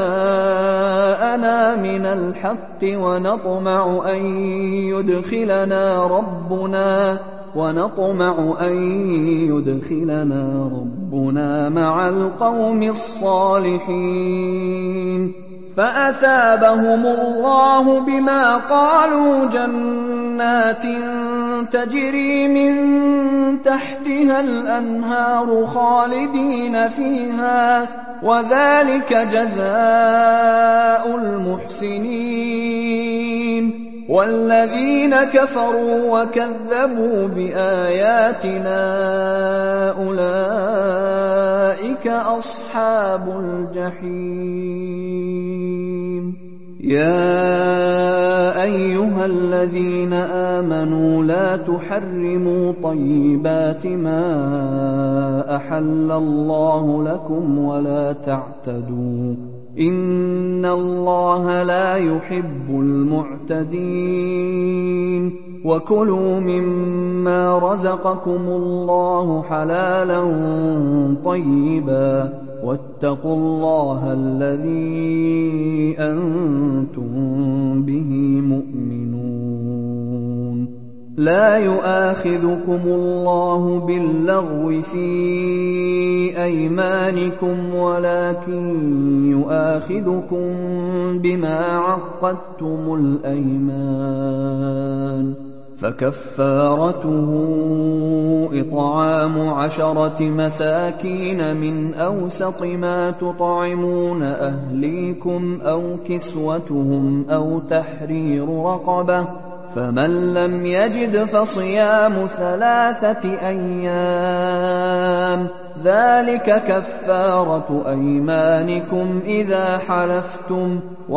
جاءنا من الحق ونطمع أن يدخلنا ربنا ونطمع أن يدخلنا ربنا مع القوم الصالحين فأثابهم الله بما قالوا جنات تجري من تحتها الأنهار خالدين فيها وذلك جزاء المحسنين والذين كفروا وكذبوا بآياتنا أولئك أصحاب الجحيم يا أيها الذين آمنوا لا تحرموا طيبات ما أحل الله لكم ولا تعتدوا إن الله لا يحب المعتدين وكلوا مما رزقكم الله حلالا طيبا واتقوا الله الذي أنتم به مؤمنون لا يؤاخذكم الله باللغو في أيمانكم ولكن يؤاخذكم بما عقدتم الأيمان فكفارته إطعام عشرة مساكين من أوسط ما تطعمون أهليكم أو كسوتهم أو تحرير رقبة فمن لم يجد فصيام ثلاثة أيام ذلك كفارة أيمانكم إذا حلفتم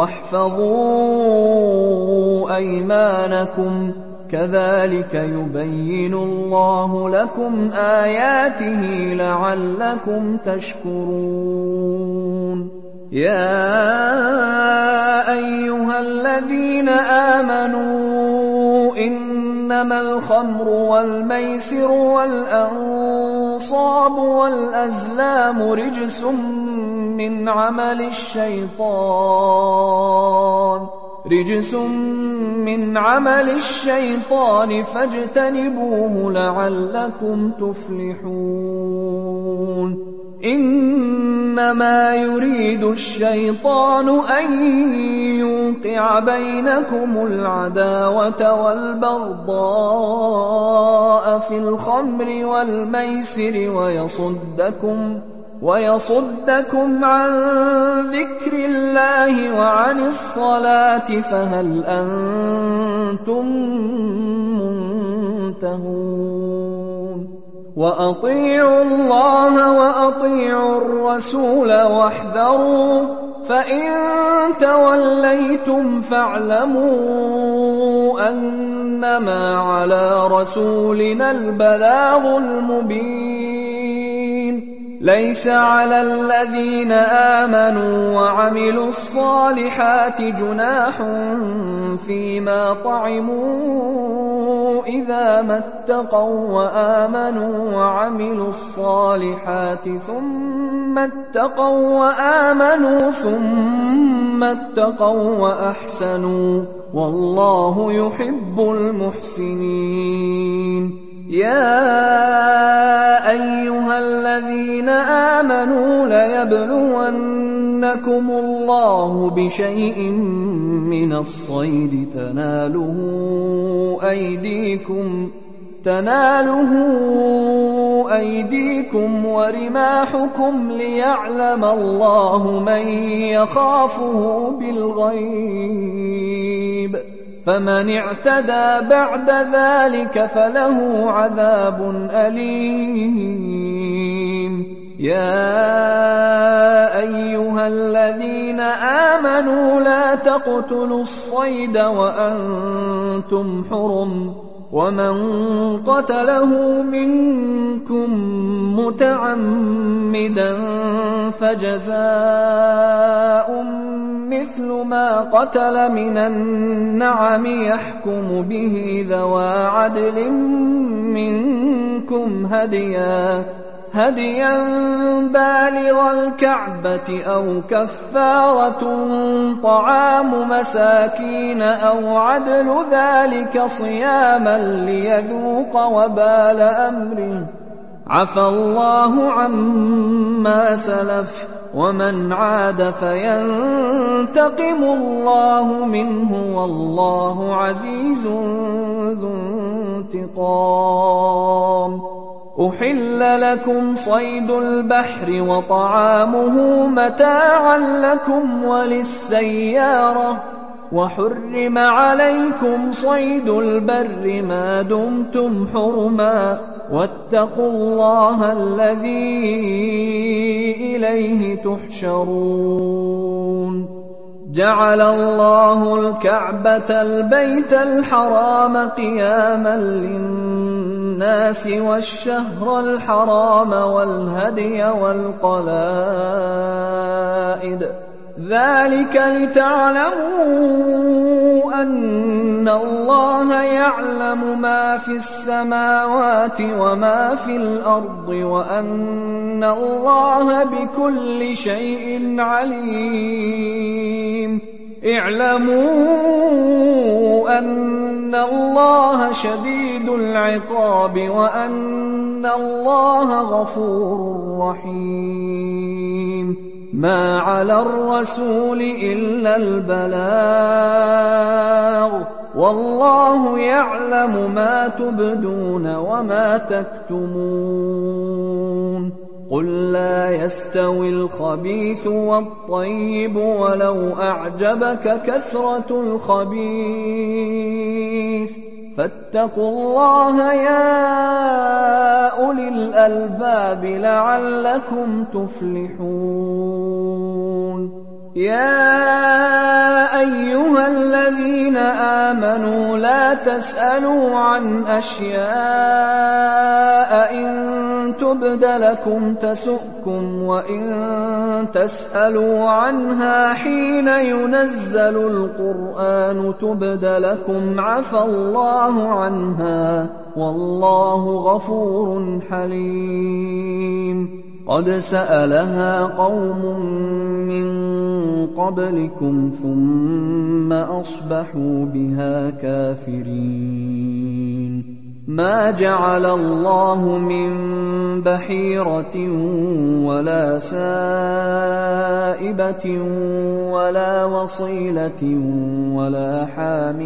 واحفظوا أيمانكم كذلك يبين الله لكم آياته لعلكم تشكرون يا أيها الذين آمنوا إنما الخمر والميسر والأنصاب والأزلام رجس من عمل الشيطان رجس من عمل الشيطان فاجتنبوه لعلكم تفلحون إنما يريد الشيطان أن يوقع بينكم العداوة والبغضاء في الخمر والميسر ويصدكم ويصدكم عن ذكر الله وعن الصلاة فهل أنتم منتهون وأطيعوا الله وأطيعوا الرسول واحذروا فإن توليتم فاعلموا أنما على رسولنا البلاغ المبين ليس على الذين آمنوا وعملوا الصالحات جناح فيما طعموا إذا ما اتقوا وآمنوا وعملوا الصالحات ثم اتقوا وآمنوا ثم اتقوا وأحسنوا والله يحب المحسنين. يا أيها الذين آمنوا ليبلونكم الله بشيء من الصيد تناله أيديكم تناله أيديكم ورماحكم ليعلم الله من يخافه بالغيب فمن اعتدى بعد ذلك فله عذاب أليم. يا أيها الذين آمنوا لا تقتلوا الصيد وأنتم حرم ومن قتله منكم متعمدا فجزاء مثل ما قتل من النعم يحكم به ذوى عدل منكم هديا هديا بالغ الكعبة أو كفارة طعام مساكين أو عدل ذلك صياما ليذوق وبال أمره عفى الله عما سلف ومن عاد فينتقم الله منه والله عزيز ذو انتقام. أحل لكم صيد البحر وطعامه متاعا لكم وللسيارة وحرم عليكم صيد البر ما دمتم حرما واتقوا الله الذي إليه تحشرون. جعل الله الكعبة البيت الحرام قياما للناس والشهر الحرام والهدي والقلائد ذلك لتعلموا أن الله يعلم ما في السماوات وما في الأرض وأن الله بكل شيء عليم. اعلموا أن الله شديد العقاب وأن الله غفور رحيم. ما على الرسول إلا البلاغ والله يعلم ما تبدون وما تكتمون. قل لا يستوي الخبيث والطيب ولو أعجبك كثرة الخبيث فاتقوا الله يا أولي الألباب لعلكم تفلحون. يا أيها الذين آمنوا لا تسألوا عن أشياء إن تبد لكم تسؤكم وإن تسألوا عنها حين ينزل القرآن تبد لكم عفى الله عنها والله غفور حليم. قد سألها قوم من قبلكم ثم أصبحوا بها كافرين. ما جعل الله من بحيرة ولا سائبة ولا وصيلة ولا حام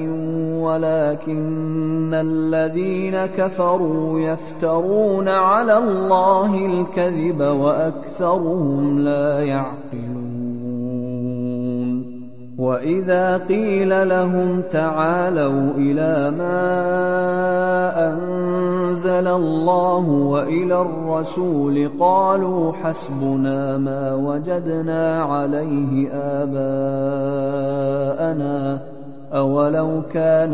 ولكن الذين كفروا يفترون على الله الكذب وأكثرهم لا يعقلون. وإذا قيل لهم تعالوا إلى ما أنزل الله وإلى الرسول قالوا حسبنا ما وجدنا عليه آباءنا أَوَلَوْ كَانَ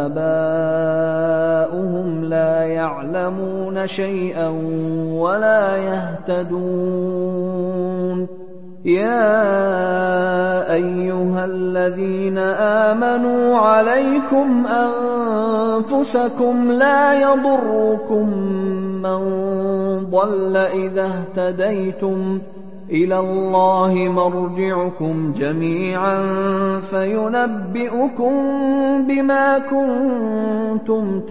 آبَاؤُهُمْ لَا يَعْلَمُونَ شَيْئًا وَلَا يَهْتَدُونَ يَا أَيُّهَا الَّذِينَ آمَنُوا عَلَيْكُمْ أَنفُسَكُمْ لَا يَضُرُّكُم مَّن ضَلَّ إِذَا اهْتَدَيْتُمْ إِلَى اللَّهِ مَرْجِعُكُمْ جَمِيعًا فَيُنَبِّئُكُم بِمَا كُنتُمْ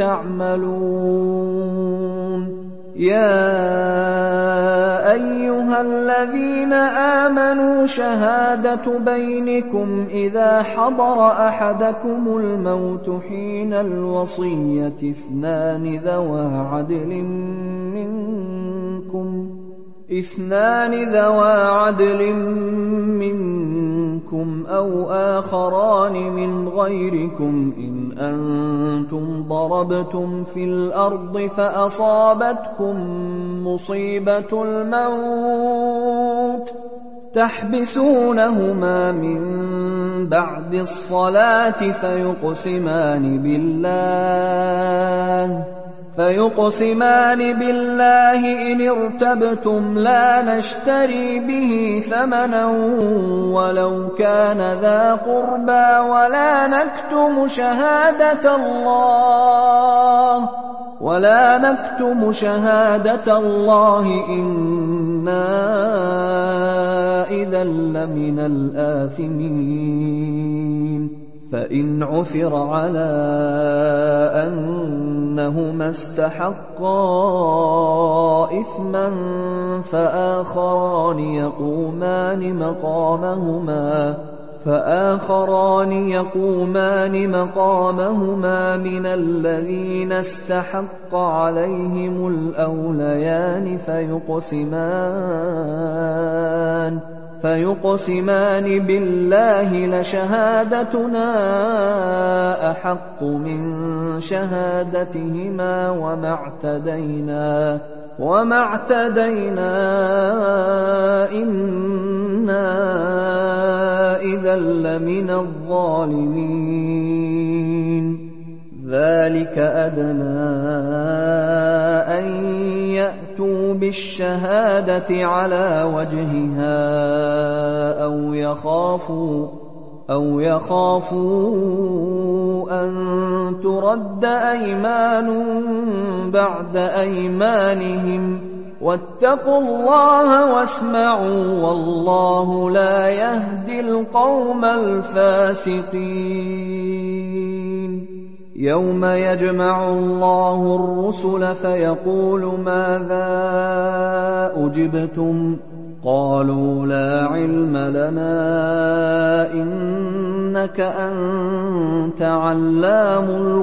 تَعْمَلُونَ يَا أَيُّهَا الَّذِينَ آمَنُوا شَهَادَةُ بَيْنِكُمْ إِذَا حَضَرَ أَحَدَكُمُ الْمَوْتُ حِينَ الْوَصِيَّةِ اثْنَانِ ذَوَا عَدْلٍ مِّنكُمْ اثنان ذوا عدل منكم أو آخران من غيركم إن أنتم ضربتم في الأرض فأصابتكم مصيبة الموت تحبسونهما من بعد الصلاة فيقسمان بالله فيقسمان بالله إن ارتبتم لا نشتري به ثمنا ولو كان ذا قربى ولا نكتم شهادة الله ولا نكتم شهادة الله إنا إذا لمن الآثمين فإن عثر على أنهما استحقا إثما فآخران يقومان مقامهما فآخران يقومان مقامهما من الذين استحق عليهم الأوليان فيقسمان فيقسمان بالله لشهادتنا أحق من شهادتهما وما اعتدينا وما اعتدينا إنا إذا لمن الظالمين ذلك أدنى أن يأتوا بالشهادة على وجهها أو يخافوا أو يخافوا أن ترد أيمان بعد أيمانهم واتقوا الله واسمعوا والله لا يهدي القوم الفاسقين يوم يجمع الله الرسل فيقول ماذا أجبتم قالوا لا علم لنا إنك أنت علام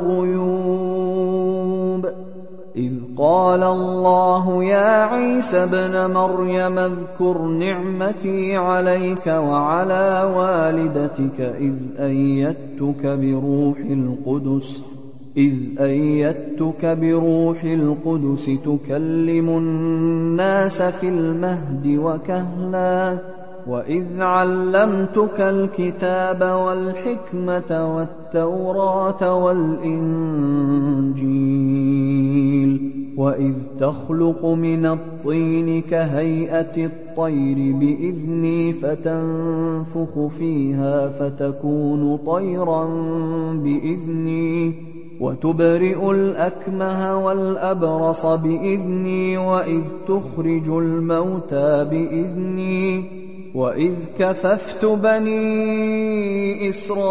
الغيوب إذ قال الله يا عيسى ابن مريم اذكر نعمتي عليك وعلى والدتك إذ أيدتك بروح القدس إذ أيدتك بروح القدس تكلم الناس في المهد وكهلا وإذ علمتك الكتاب والحكمة والتوراة والإنجيل وإذ تخلق من الطين كهيئة الطير بإذني فتنفخ فيها فتكون طيرا بإذني وتبرئ الأكمه والأبرص بإذني وإذ تخرج الموتى بإذني وإذ كففت بني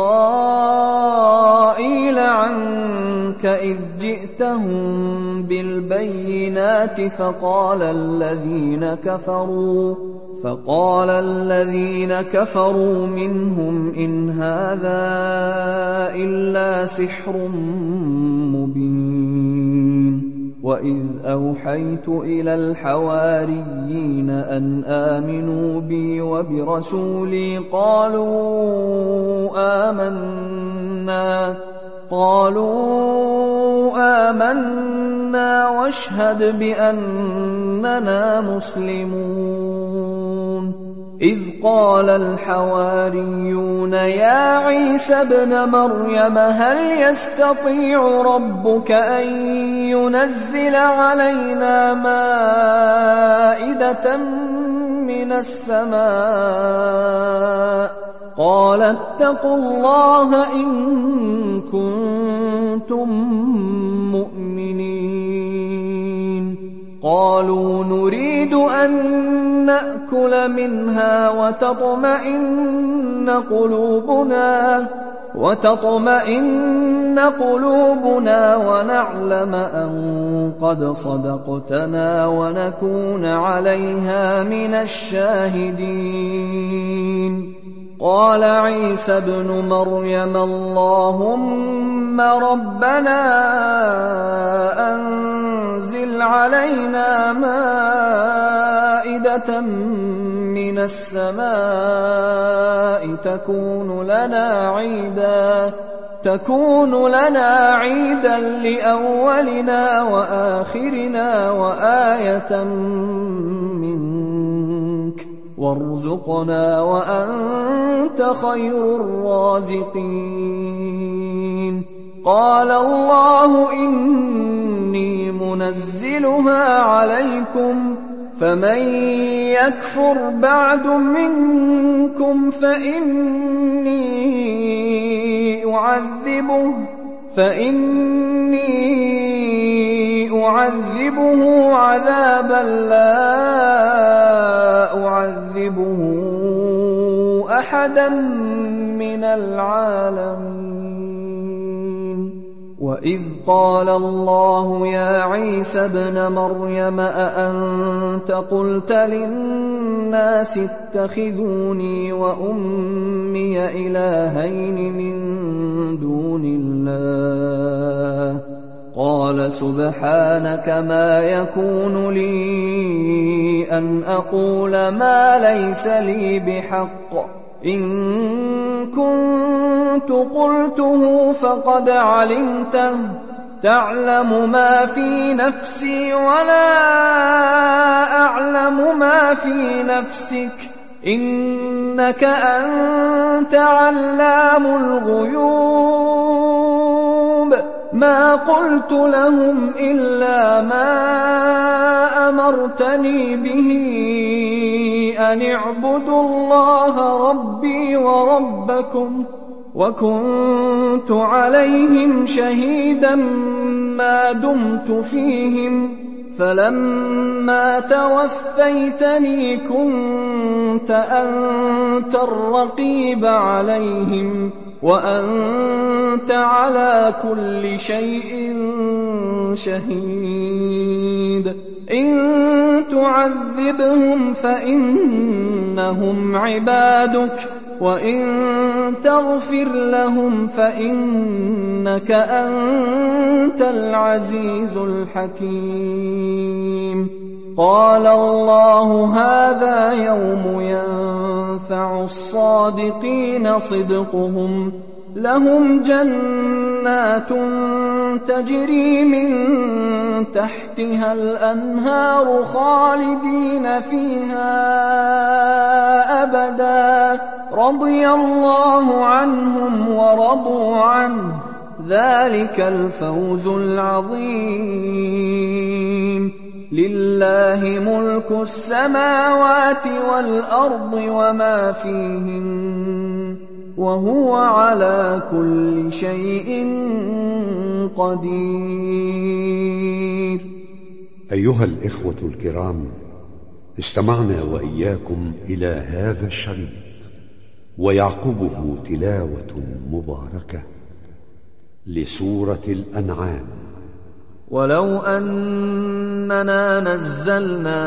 إسرائيل عنك إذ جئتهم بالبينات فقال الذين كفروا فقال الذين كفروا منهم إن هذا إلا سحر مبين وإذ أوحيت إلى الحواريين أن آمنوا بي وبرسولي قالوا آمنا قالوا آمنا واشهد بأننا مسلمون إذ قال الحواريون يا عيسى ابن مريم هل يستطيع ربك أن ينزل علينا مائدة من السماء قال اتقوا الله إن كنتم مؤمنين قالوا نريد أن نأكل منها وتطمئن قلوبنا وتطمئن قلوبنا ونعلم أن قد صدقتنا ونكون عليها من الشاهدين قال عيسى ابن مريم اللهم ربنا أنزل علينا مائدة من السماء تكون لنا عيدا تكون لنا عيدا لأولنا وآخرنا وآية منك وارزقنا وأنت خير الرازقين قال الله إني منزلها عليكم فمن يكفر بعد منكم فإني أعذبه فإني أعذبه عذابا لا أعذبه أحدا من العالمين وإذ قال الله يا عيسى ابن مريم أأنت قلت للناس اتخذوني وأمي إلهين من دون الله قال سبحانك ما يكون لي أن أقول ما ليس لي بحق إن كنت قلته فقد علمته تعلم ما في نفسي ولا أعلم ما في نفسك إنك أنت علام الغيوب ما قلت لهم إلا ما أمرتني به أن اعبدوا الله ربي وربكم وكنت عليهم شهيدا ما دمت فيهم فلما توفيتني كنت أنت الرقيب عليهم وأنت على كل شيء شهيد إن تعذبهم فإنهم عبادك وإن تغفر لهم فإنك أنت العزيز الحكيم قال الله هذا يوم ينفع الصادقين صدقهم لهم جنات تجري من تحتها الأنهار خالدين فيها أبدا رضي الله عنهم ورضوا عنه ذلك الفوز العظيم لله ملك السماوات والأرض وما فيهن وهو على كل شيء قدير. أيها الإخوة الكرام، استمعنا وإياكم إلى هذا الشريط ويعقبه تلاوة مباركة لسورة الأنعام. ولو أننا نزلنا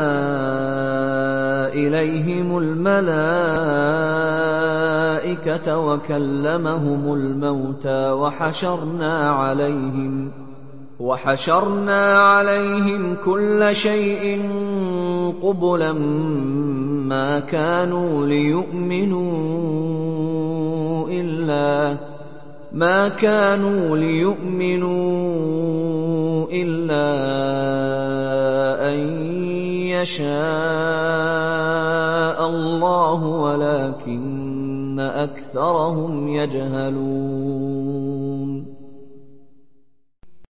إليهم الملائكة وكلمهم الموتى وحشرنا عليهم وحشرنا عليهم كل شيء قبلا ما كانوا ليؤمنوا إلا ما كانوا ليؤمنوا إلا أن يشاء شَاءَ اللَّهُ وَلَٰكِنَّ أَكْثَرَهُمْ يَجْهَلُونَ